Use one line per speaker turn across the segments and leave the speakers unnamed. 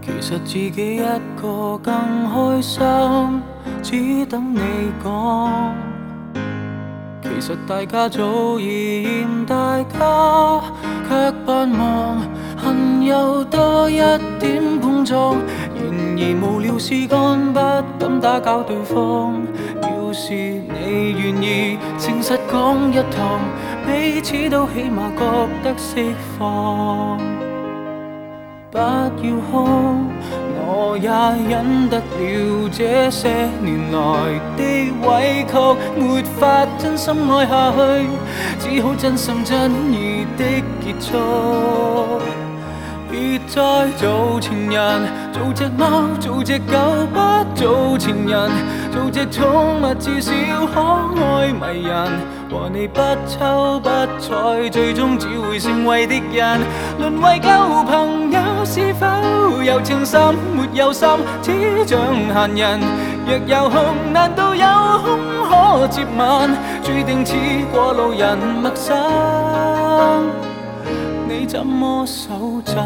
其實自己一個更開心，只等你講。其實大家早已嫌大家，卻扮忙，恨有多一點碰撞。然而無聊事幹，不敢打攪對方。要是你願意誠實講一趟，彼此都起碼覺得釋放。不要哭，我也忍得了這些年來的委屈，沒法真心愛下去，只好真心真意的結束。別再做情人，做隻貓，做隻狗，不做情人，做隻寵物，至少可愛迷人。和你不瞅不睬，最終只會成為敵人。淪為舊朋友，是否有情深沒有心，只像閒人。若有空，難道有空可接吻？注定似過路人陌生，你怎麼手震？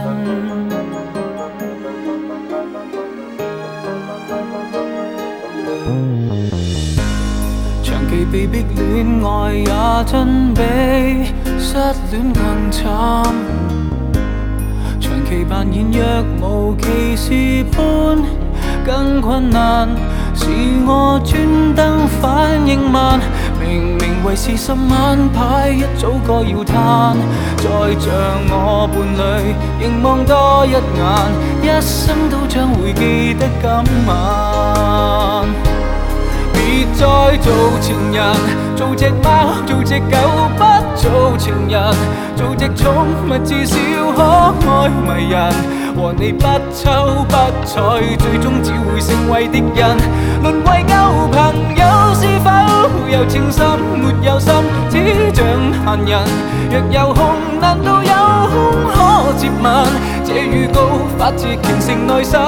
長期被逼戀愛也真比失戀更慘，長期扮演若無其事般更困難，是我專登反應慢，明明為是10晚牌一早該要攤，再像我伴侶凝望多一眼，一生都將會記得今晚。別再做情人，做隻貓，做隻狗，不做情人，做隻寵物，至少可愛迷人。和你不瞅不睬，最終只會成為敵人。淪為舊朋友，是否有情深沒有心，只像閒人。若有空，難道有空可接吻？這預告發自虔誠內心。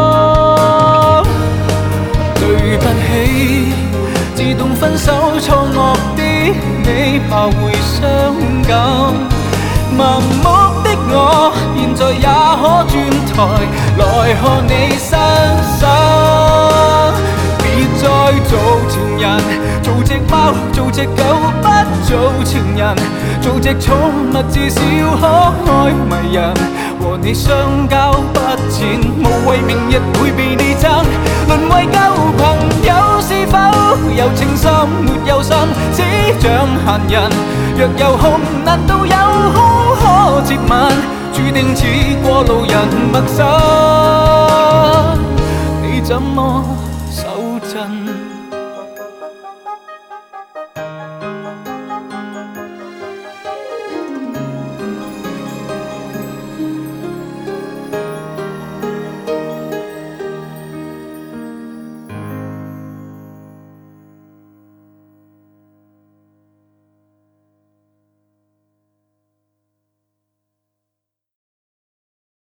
對不起，自動分手錯愕的你，怕會傷感。盲目的我，現在也可轉台來看你身手。別再做情人，做隻貓，做隻狗，不做情人，做隻寵物，至少可愛迷人。和你相交不淺，無謂明日會被你爭。淪為舊朋友，是否有情深沒有心，只像閒人。若有空，難道有空可接吻？注定似過路人陌生，你怎麼